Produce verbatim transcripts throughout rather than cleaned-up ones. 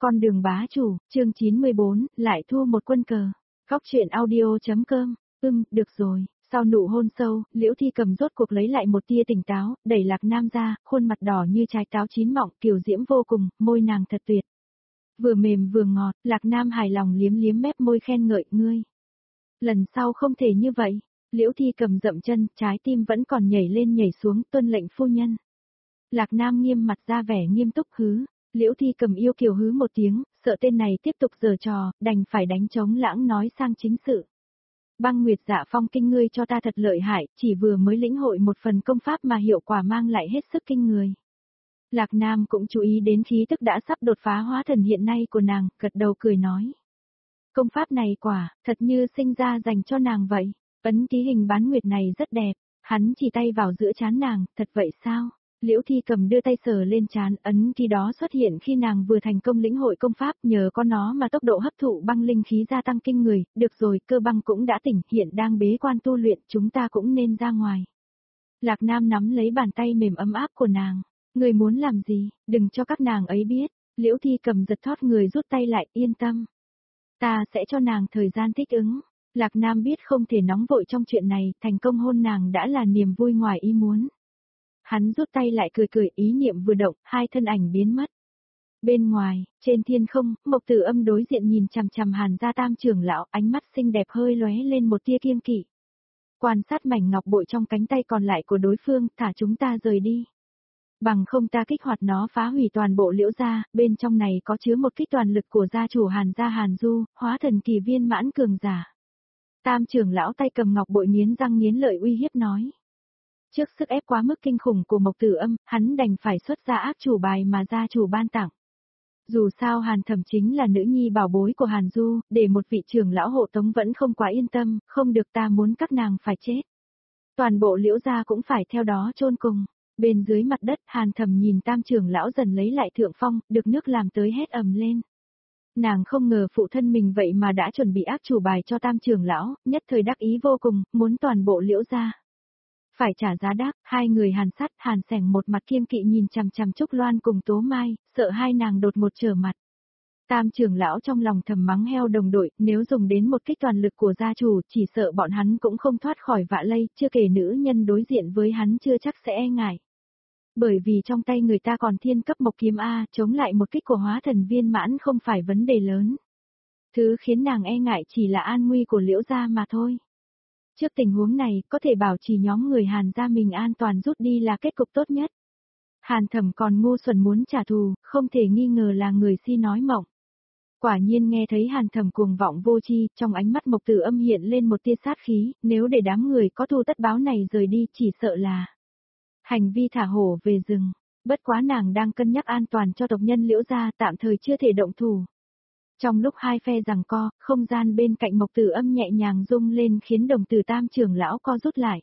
Con đường bá chủ, chương chín mươi bốn, lại thu một quân cờ. Góc truyện audio.com, ưm, được rồi. Sau nụ hôn sâu, Liễu Thi Cầm rốt cuộc lấy lại một tia tỉnh táo, đẩy Lạc Nam ra, khuôn mặt đỏ như trái táo chín mọng, kiều diễm vô cùng, môi nàng thật tuyệt. Vừa mềm vừa ngọt, Lạc Nam hài lòng liếm liếm mép môi khen ngợi, ngươi. Lần sau không thể như vậy. Liễu Thi Cầm dậm chân, trái tim vẫn còn nhảy lên nhảy xuống, tuân lệnh phu nhân. Lạc Nam nghiêm mặt ra vẻ nghiêm túc hứ. Liễu Thi Cầm yêu kiều hứ một tiếng, sợ tên này tiếp tục giở trò, đành phải đánh trống lãng nói sang chính sự. Băng Nguyệt Dạ Phong kinh ngươi cho ta thật lợi hại, chỉ vừa mới lĩnh hội một phần công pháp mà hiệu quả mang lại hết sức kinh người. Lạc Nam cũng chú ý đến khí tức đã sắp đột phá hóa thần hiện nay của nàng, gật đầu cười nói. Công pháp này quả, thật như sinh ra dành cho nàng vậy, ấn ký hình bán nguyệt này rất đẹp, hắn chỉ tay vào giữa trán nàng, thật vậy sao? Liễu Thi Cầm đưa tay sờ lên trán, ấn ký đó xuất hiện khi nàng vừa thành công lĩnh hội công pháp, nhờ có nó mà tốc độ hấp thụ băng linh khí gia tăng kinh người, được rồi, Cơ Băng cũng đã tỉnh, hiện đang bế quan tu luyện, chúng ta cũng nên ra ngoài. Lạc Nam nắm lấy bàn tay mềm ấm áp của nàng, người muốn làm gì, đừng cho các nàng ấy biết. Liễu Thi Cầm giật thót người rút tay lại, yên tâm. Ta sẽ cho nàng thời gian thích ứng. Lạc Nam biết không thể nóng vội trong chuyện này, thành công hôn nàng đã là niềm vui ngoài ý muốn. Hắn rút tay lại cười cười, ý niệm vừa động, hai thân ảnh biến mất. Bên ngoài, trên thiên không, Mộc Tử Âm đối diện nhìn chằm chằm Hàn gia Tam trưởng lão, ánh mắt xinh đẹp hơi lóe lên một tia kiêng kỵ. Quan sát mảnh ngọc bội trong cánh tay còn lại của đối phương, thả chúng ta rời đi. Bằng không ta kích hoạt nó phá hủy toàn bộ Liễu gia, bên trong này có chứa một kích toàn lực của gia chủ Hàn gia Hàn Du, hóa thần kỳ viên mãn cường giả. Tam trưởng lão tay cầm ngọc bội nghiến răng nghiến lợi uy hiếp nói. Trước sức ép quá mức kinh khủng của Mộc Tử Âm, hắn đành phải xuất ra ác chủ bài mà gia chủ ban tặng. Dù sao Hàn Thẩm chính là nữ nhi bảo bối của Hàn Du, để một vị trưởng lão hộ tống vẫn không quá yên tâm, không được, ta muốn các nàng phải chết. Toàn bộ Liễu gia cũng phải theo đó chôn cùng. Bên dưới mặt đất, Hàn Thẩm nhìn Tam trưởng lão dần lấy lại thượng phong, được nước làm tới hét ầm lên. Nàng không ngờ phụ thân mình vậy mà đã chuẩn bị ác chủ bài cho Tam trưởng lão, nhất thời đắc ý vô cùng, muốn toàn bộ Liễu gia phải trả giá đắt. Hai người Hàn Sắt, Hàn Sẻng một mặt kiêng kỵ nhìn chằm chằm Trúc Loan cùng Tố Mai, sợ hai nàng đột ngột trở mặt. Tam trưởng lão trong lòng thầm mắng heo đồng đội, nếu dùng đến một kích toàn lực của gia chủ, chỉ sợ bọn hắn cũng không thoát khỏi vạ lây, chưa kể nữ nhân đối diện với hắn chưa chắc sẽ e ngại. Bởi vì trong tay người ta còn thiên cấp mộc kiếm A, chống lại một kích của hóa thần viên mãn không phải vấn đề lớn. Thứ khiến nàng e ngại chỉ là an nguy của Liễu gia mà thôi. Trước tình huống này, có thể bảo trì nhóm người Hàn gia mình an toàn rút đi là kết cục tốt nhất. Hàn Thẩm còn ngu xuẩn muốn trả thù, không thể nghi ngờ là người si nói mộng. Quả nhiên nghe thấy Hàn Thẩm cuồng vọng vô tri, trong ánh mắt Mộc Tử Âm hiện lên một tia sát khí, nếu để đám người có thù tất báo này rời đi chỉ sợ là hành vi thả hổ về rừng. Bất quá nàng đang cân nhắc an toàn cho tộc nhân Liễu gia, tạm thời chưa thể động thủ. Trong lúc hai phe giằng co, không gian bên cạnh Mộc Tử Âm nhẹ nhàng rung lên khiến đồng tử Tam trưởng lão co rút lại.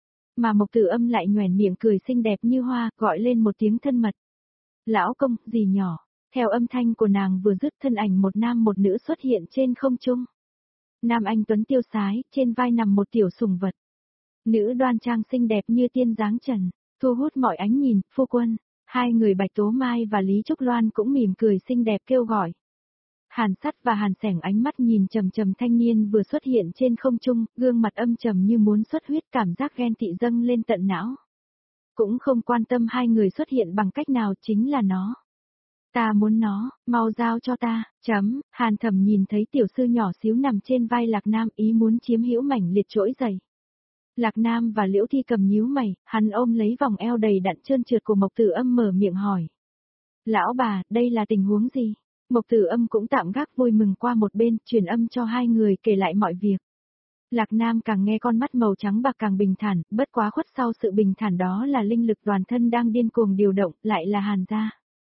Mà Mộc Tử Âm lại nhoẻn miệng cười xinh đẹp như hoa, gọi lên một tiếng thân mật. Lão công, gì nhỏ. Theo âm thanh của nàng vừa dứt, thân ảnh một nam một nữ xuất hiện trên không trung. Nam anh tuấn tiêu sái, trên vai nằm một tiểu sủng vật. Nữ đoan trang xinh đẹp như tiên dáng trần, thu hút mọi ánh nhìn, phu quân. Hai người Bạch Tố Mai và Lý Trúc Loan cũng mỉm cười xinh đẹp kêu gọi. Hàn Sắt và Hàn Sẻng ánh mắt nhìn trầm trầm thanh niên vừa xuất hiện trên không trung, gương mặt âm trầm như muốn xuất huyết, cảm giác ghen tị dâng lên tận não. Cũng không quan tâm hai người xuất hiện bằng cách nào, chính là nó. Ta muốn nó, mau giao cho ta, chấm. Hàn Thẩm nhìn thấy tiểu sư nhỏ xíu nằm trên vai Lạc Nam, ý muốn chiếm hữu mảnh liệt trỗi dày. Lạc Nam và Liễu Thi Cầm nhíu mày, hắn ôm lấy vòng eo đầy đặn trơn trượt của Mộc Tử Âm mở miệng hỏi. Lão bà, đây là tình huống gì? Mộc Tử Âm cũng tạm gác vui mừng qua một bên, truyền âm cho hai người kể lại mọi việc. Lạc Nam càng nghe con mắt màu trắng bạc càng bình thản, bất quá khuất sau sự bình thản đó là linh lực toàn thân đang điên cuồng điều động, lại là Hàn gia.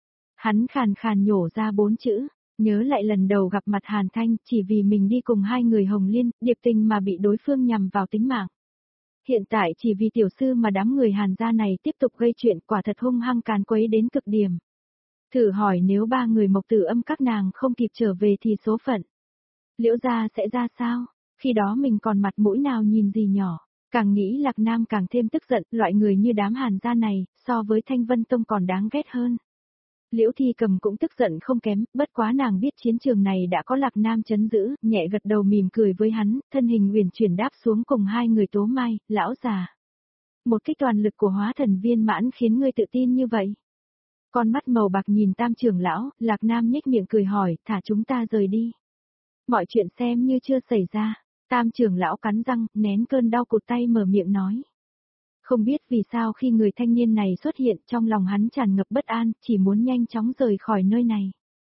Hắn khàn khàn nhổ ra bốn chữ, nhớ lại lần đầu gặp mặt Hàn Thanh, chỉ vì mình đi cùng hai người Hồng Liên, điệp tình mà bị đối phương nhằm vào tính mạng. Hiện tại chỉ vì tiểu sư mà đám người Hàn gia này tiếp tục gây chuyện, quả thật hung hăng càn quấy đến cực điểm. Thử hỏi nếu ba người Mộc Tử Âm các nàng không kịp trở về thì số phận Liễu gia sẽ ra sao? Khi đó mình còn mặt mũi nào nhìn gì nhỏ. Càng nghĩ Lạc Nam càng thêm tức giận, loại người như đám Hàn gia này, so với Thanh Vân Tông còn đáng ghét hơn. Liễu Thi Cầm cũng tức giận không kém, bất quá nàng biết chiến trường này đã có Lạc Nam chấn giữ, nhẹ gật đầu mỉm cười với hắn, thân hình huyền chuyển đáp xuống cùng hai người Tố Mai, lão già. Một kích toàn lực của hóa thần viên mãn khiến ngươi tự tin như vậy. Con mắt màu bạc nhìn Tam trưởng lão, Lạc Nam nhếch miệng cười hỏi, thả chúng ta rời đi. Mọi chuyện xem như chưa xảy ra, Tam trưởng lão cắn răng, nén cơn đau cụt tay mở miệng nói. Không biết vì sao khi người thanh niên này xuất hiện trong lòng hắn tràn ngập bất an, chỉ muốn nhanh chóng rời khỏi nơi này.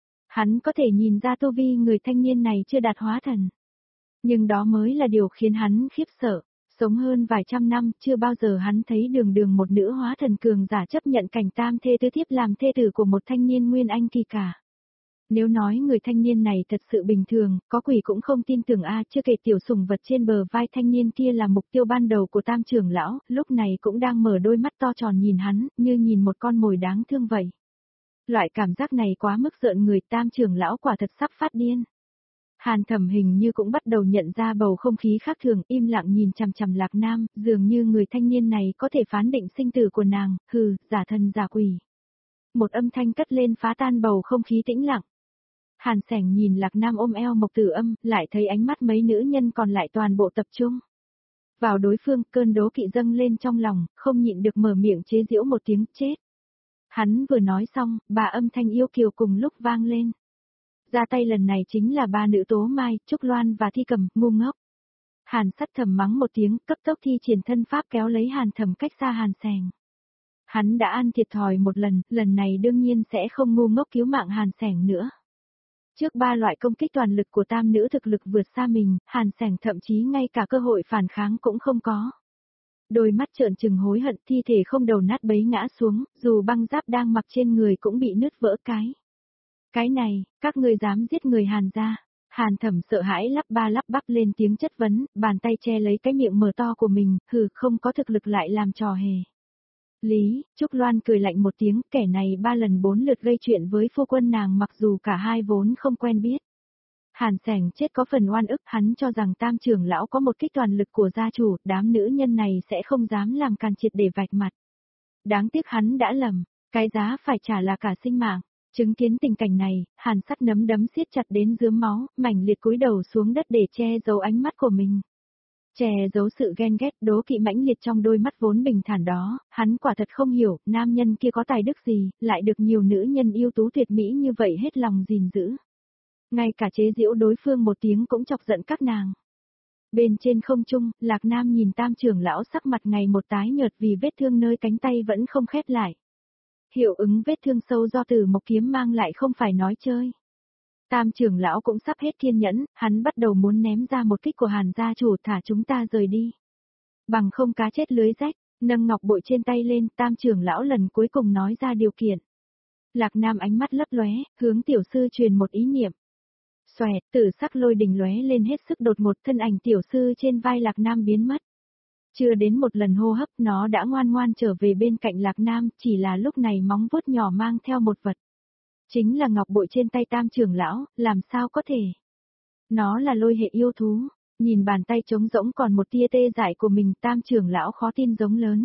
Hắn có thể nhìn ra tu vi người thanh niên này chưa đạt hóa thần. Nhưng đó mới là điều khiến hắn khiếp sợ. Sống hơn vài trăm năm, chưa bao giờ hắn thấy đường đường một nữ hóa thần cường giả chấp nhận cảnh tam thê tứ thiếp làm thê tử của một thanh niên nguyên anh kỳ cả. Nếu nói người thanh niên này thật sự bình thường, có quỷ cũng không tin tưởng a, chưa kể tiểu sủng vật trên bờ vai thanh niên kia là mục tiêu ban đầu của Tam trưởng lão, lúc này cũng đang mở đôi mắt to tròn nhìn hắn, như nhìn một con mồi đáng thương vậy. Loại cảm giác này quá mức rợn người, Tam trưởng lão quả thật sắp phát điên. Hàn Thẩm hình như cũng bắt đầu nhận ra bầu không khí khác thường, im lặng nhìn chằm chằm Lạc Nam, dường như người thanh niên này có thể phán định sinh tử của nàng, hừ, giả thần giả quỷ. Một âm thanh cất lên phá tan bầu không khí tĩnh lặng. Hàn Sẻng nhìn Lạc Nam ôm eo Mộc Tử Âm, lại thấy ánh mắt mấy nữ nhân còn lại toàn bộ tập trung vào đối phương, cơn đố kỵ dâng lên trong lòng, không nhịn được mở miệng chế giễu một tiếng, chết. Hắn vừa nói xong, bà âm thanh yêu kiều cùng lúc vang lên. Ra tay lần này chính là ba nữ Tố Mai, Trúc Loan và Thi Cầm, ngu ngốc. Hàn Sắt thầm mắng một tiếng, cấp tốc thi triển thân pháp kéo lấy Hàn Thẩm cách xa Hàn Sẻng. Hắn đã ăn thiệt thòi một lần, lần này đương nhiên sẽ không ngu ngốc cứu mạng Hàn Sẻng nữa. Trước ba loại công kích toàn lực của tam nữ thực lực vượt xa mình, Hàn Sẻng thậm chí ngay cả cơ hội phản kháng cũng không có. Đôi mắt trợn trừng hối hận, thi thể không đầu nát bấy ngã xuống, dù băng giáp đang mặc trên người cũng bị nứt vỡ cái. Cái này, các ngươi dám giết người Hàn gia? Hàn Thẩm sợ hãi lắp ba lắp bắp lên tiếng chất vấn, bàn tay che lấy cái miệng mở to của mình, hừ, không có thực lực lại làm trò hề. Lý, Trúc Loan cười lạnh một tiếng, kẻ này ba lần bốn lượt gây chuyện với phu quân nàng mặc dù cả hai vốn không quen biết. Hàn Sẻng chết có phần oan ức, hắn cho rằng Tam trưởng lão có một kích toàn lực của gia chủ, đám nữ nhân này sẽ không dám làm càn triệt để vạch mặt. Đáng tiếc hắn đã lầm, cái giá phải trả là cả sinh mạng. Chứng kiến tình cảnh này, Hàn Sắt nắm đấm siết chặt đến rướm máu, mảnh liệt cúi đầu xuống đất để che giấu ánh mắt của mình. Che giấu sự ghen ghét đố kỵ mãnh liệt trong đôi mắt vốn bình thản đó, hắn quả thật không hiểu, nam nhân kia có tài đức gì, lại được nhiều nữ nhân yêu tú tuyệt mỹ như vậy hết lòng gìn giữ. Ngay cả chế giễu đối phương một tiếng cũng chọc giận các nàng. Bên trên không trung, Lạc Nam nhìn Tam trưởng lão sắc mặt ngày một tái nhợt vì vết thương nơi cánh tay vẫn không khép lại. Hiệu ứng vết thương sâu do Tử Mộc kiếm mang lại không phải nói chơi. Tam trưởng lão cũng sắp hết kiên nhẫn, hắn bắt đầu muốn ném ra một kích của Hàn gia chủ, thả chúng ta rời đi. Bằng không cá chết lưới rách, nâng ngọc bội trên tay lên, Tam trưởng lão lần cuối cùng nói ra điều kiện. Lạc Nam ánh mắt lấp lóe, hướng tiểu sư truyền một ý niệm. Xoẹt, tử sắc lôi đình lóe lên hết sức đột ngột, thân ảnh tiểu sư trên vai Lạc Nam biến mất. Chưa đến một lần hô hấp nó đã ngoan ngoan trở về bên cạnh Lạc Nam, chỉ là lúc này móng vuốt nhỏ mang theo một vật. Chính là ngọc bội trên tay Tam trưởng lão, làm sao có thể. Nó là lôi hệ yêu thú, nhìn bàn tay trống rỗng còn một tia tê dại của mình, Tam trưởng lão khó tin giống lớn.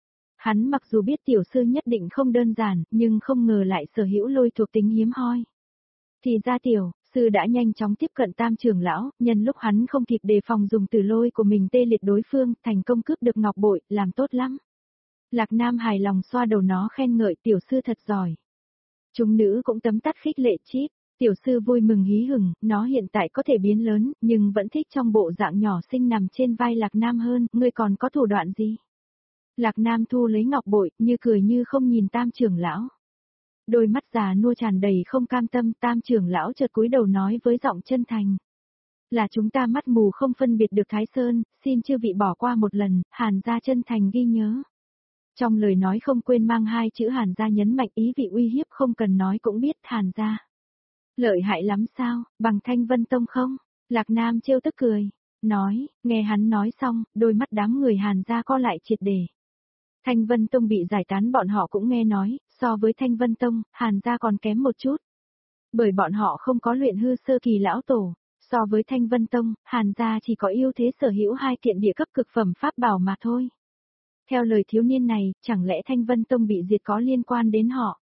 Hắn mặc dù biết tiểu sư nhất định không đơn giản, nhưng không ngờ lại sở hữu lôi thuộc tính hiếm hoi. Thì ra tiểu sư đã nhanh chóng tiếp cận Tam trưởng lão, nhân lúc hắn không kịp đề phòng dùng tử lôi của mình tê liệt đối phương, thành công cướp được ngọc bội, làm tốt lắm. Lạc Nam hài lòng xoa đầu nó khen ngợi tiểu sư thật giỏi. Chúng nữ cũng tấm tắc khích lệ chít, tiểu sư vui mừng hí hửng, nó hiện tại có thể biến lớn, nhưng vẫn thích trong bộ dạng nhỏ xinh nằm trên vai Lạc Nam hơn, ngươi còn có thủ đoạn gì? Lạc Nam thu lấy ngọc bội, như cười như không nhìn Tam trưởng lão. Đôi mắt già nua tràn đầy không cam tâm, Tam trưởng lão chợt cúi đầu nói với giọng chân thành. Là chúng ta mắt mù không phân biệt được Thái Sơn, xin chư vị bỏ qua một lần, Hàn gia chân thành ghi nhớ. Trong lời nói không quên mang hai chữ Hàn gia nhấn mạnh ý vị uy hiếp không cần nói cũng biết Hàn gia. Lợi hại lắm sao, bằng Thanh Vân Tông không? Lạc Nam trêu tức cười, nói, nghe hắn nói xong, đôi mắt đám người Hàn gia co lại triệt để. Thanh Vân Tông bị giải tán bọn họ cũng nghe nói, so với Thanh Vân Tông, Hàn gia còn kém một chút. Bởi bọn họ không có luyện hư sơ kỳ lão tổ, so với Thanh Vân Tông, Hàn gia chỉ có ưu thế sở hữu hai kiện địa cấp cực phẩm pháp bảo mà thôi. Theo lời thiếu niên này, chẳng lẽ Thanh Vân Tông bị diệt có liên quan đến họ?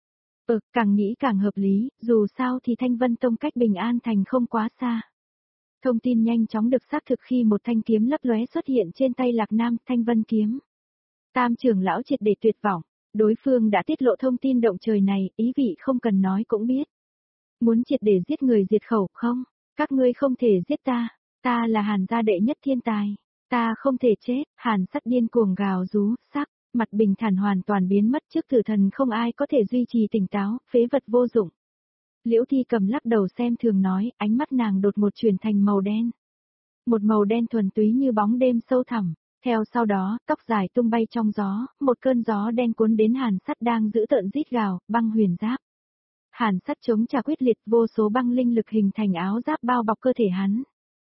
Ừ, càng nghĩ càng hợp lý, dù sao thì Thanh Vân Tông cách Bình An Thành không quá xa. Thông tin nhanh chóng được xác thực khi một thanh kiếm lấp lóe xuất hiện trên tay Lạc Nam, Thanh Vân kiếm. Tam trưởng lão triệt để tuyệt vọng, đối phương đã tiết lộ thông tin động trời này, ý vị không cần nói cũng biết. Muốn triệt để giết người diệt khẩu, không? Các ngươi không thể giết ta, ta là Hàn gia đệ nhất thiên tài, ta không thể chết. Hàn Sắt điên cuồng gào rú, sắc, mặt bình thản hoàn toàn biến mất trước tử thần, không ai có thể duy trì tỉnh táo, phế vật vô dụng. Liễu Thi Cầm lắc đầu xem thường nói, ánh mắt nàng đột một chuyển thành màu đen. Một màu đen thuần túy như bóng đêm sâu thẳm. Theo sau đó, tóc dài tung bay trong gió, một cơn gió đen cuốn đến Hàn Sắt đang giữ tợn rít gào, băng huyền giáp. Hàn Sắt chống trả quyết liệt, vô số băng linh lực hình thành áo giáp bao bọc cơ thể hắn.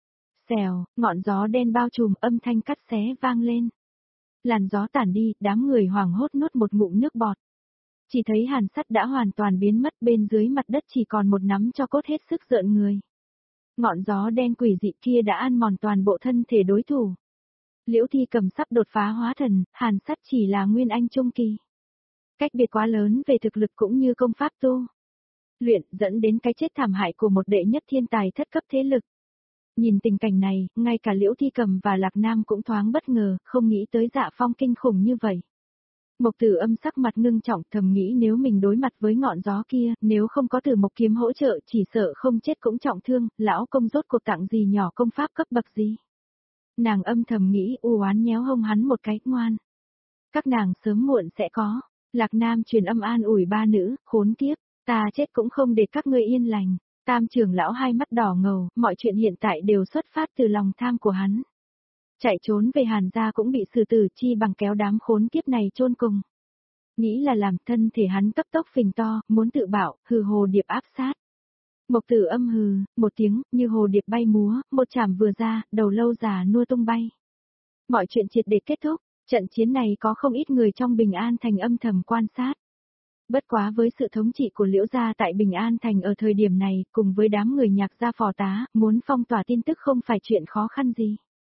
Xèo, ngọn gió đen bao trùm, âm thanh cắt xé vang lên. Làn gió tản đi, đám người hoảng hốt nuốt một ngụm nước bọt. Chỉ thấy Hàn Sắt đã hoàn toàn biến mất, bên dưới mặt đất chỉ còn một nắm tro cốt hết sức rợn người. Ngọn gió đen quỷ dị kia đã ăn mòn toàn bộ thân thể đối thủ. Liễu Thi Cầm sắp đột phá hóa thần, Hàn Sắt chỉ là nguyên anh trung kỳ. Cách biệt quá lớn về thực lực cũng như công pháp tu luyện, dẫn đến cái chết thảm hại của một đệ nhất thiên tài thất cấp thế lực. Nhìn tình cảnh này, ngay cả Liễu Thi Cầm và Lạc Nam cũng thoáng bất ngờ, không nghĩ tới Dạ Phong kinh khủng như vậy. Mộc Tử Âm sắc mặt ngưng trọng, thầm nghĩ nếu mình đối mặt với ngọn gió kia, nếu không có Tử Mộc kiếm hỗ trợ chỉ sợ không chết cũng trọng thương, lão công rốt cuộc tặng gì nhỏ công pháp cấp bậc gì. Nàng âm thầm nghĩ, u oán nhéo hông hắn một cái, ngoan. Các nàng sớm muộn sẽ có. Lạc Nam truyền âm an ủi ba nữ, khốn kiếp, ta chết cũng không để các ngươi yên lành. Tam trưởng lão hai mắt đỏ ngầu, mọi chuyện hiện tại đều xuất phát từ lòng tham của hắn. Chạy trốn về Hàn gia cũng bị xử tử, chi bằng kéo đám khốn kiếp này chôn cùng. Nghĩ là làm, thân thể hắn cấp tốc phình to, muốn tự bảo, hừ hồ điệp áp sát. Mộc Tử Âm hừ, một tiếng, như hồ điệp bay múa, một chảm vừa ra, đầu lâu già nua tung bay. Mọi chuyện triệt để kết thúc, trận chiến này có không ít người trong Bình An Thành âm thầm quan sát. Bất quá với sự thống trị của Liễu gia tại Bình An Thành ở thời điểm này, cùng với đám người Nhạc gia phò tá, muốn phong tỏa tin tức không phải chuyện khó khăn gì.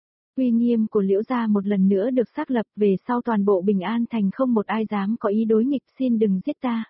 Uy nghiêm của Liễu gia một lần nữa được xác lập, về sau toàn bộ Bình An Thành không một ai dám có ý đối nghịch, xin đừng giết ta.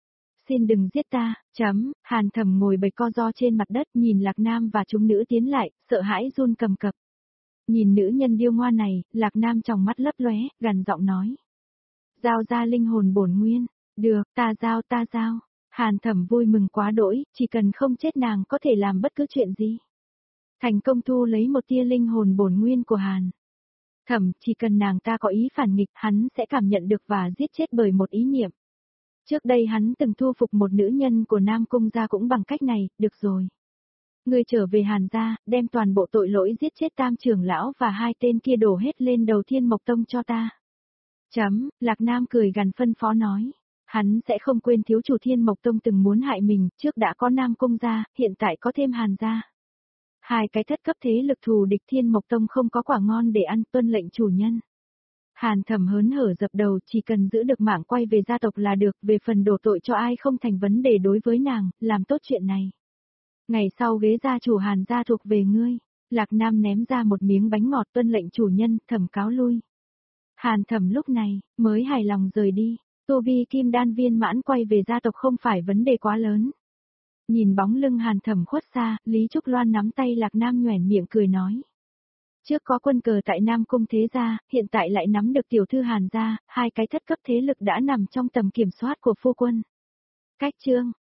Xin đừng giết ta, chấm, Hàn Thẩm ngồi bầy co ro trên mặt đất nhìn Lạc Nam và chúng nữ tiến lại, sợ hãi run cầm cập. Nhìn nữ nhân điêu ngoa này, Lạc Nam trong mắt lấp lóe, gằn giọng nói. Giao ra linh hồn bổn nguyên, được, ta giao ta giao. Hàn Thẩm vui mừng quá đỗi, chỉ cần không chết nàng có thể làm bất cứ chuyện gì. Thành công thu lấy một tia linh hồn bổn nguyên của Hàn Thẩm, chỉ cần nàng ta có ý phản nghịch, hắn sẽ cảm nhận được và giết chết bởi một ý niệm. Trước đây hắn từng thu phục một nữ nhân của Nam Cung gia cũng bằng cách này, được rồi. Ngươi trở về Hàn gia, đem toàn bộ tội lỗi giết chết Tam trưởng lão và hai tên kia đổ hết lên đầu Thiên Mộc Tông cho ta. Chấm, Lạc Nam cười gằn phân phó nói. Hắn sẽ không quên thiếu chủ Thiên Mộc Tông từng muốn hại mình, trước đã có Nam Cung gia, hiện tại có thêm Hàn gia. Hai cái thất cấp thế lực thù địch Thiên Mộc Tông không có quả ngon để ăn, tuân lệnh chủ nhân. Hàn Thẩm hớn hở dập đầu, chỉ cần giữ được mạng quay về gia tộc là được, về phần đổ tội cho ai không thành vấn đề đối với nàng, làm tốt chuyện này. Ngày sau ghế gia chủ Hàn gia thuộc về ngươi. Lạc Nam ném ra một miếng bánh ngọt, tuân lệnh chủ nhân, Thẩm cáo lui. Hàn Thẩm lúc này, mới hài lòng rời đi, tu vi kim đan viên mãn quay về gia tộc không phải vấn đề quá lớn. Nhìn bóng lưng Hàn Thẩm khuất xa, Lý Trúc Loan nắm tay Lạc Nam nhoẻn miệng cười nói. Trước có quân cờ tại Nam Cung thế gia, hiện tại lại nắm được tiểu thư Hàn gia, hai cái thất cấp thế lực đã nằm trong tầm kiểm soát của phu quân. Cách chương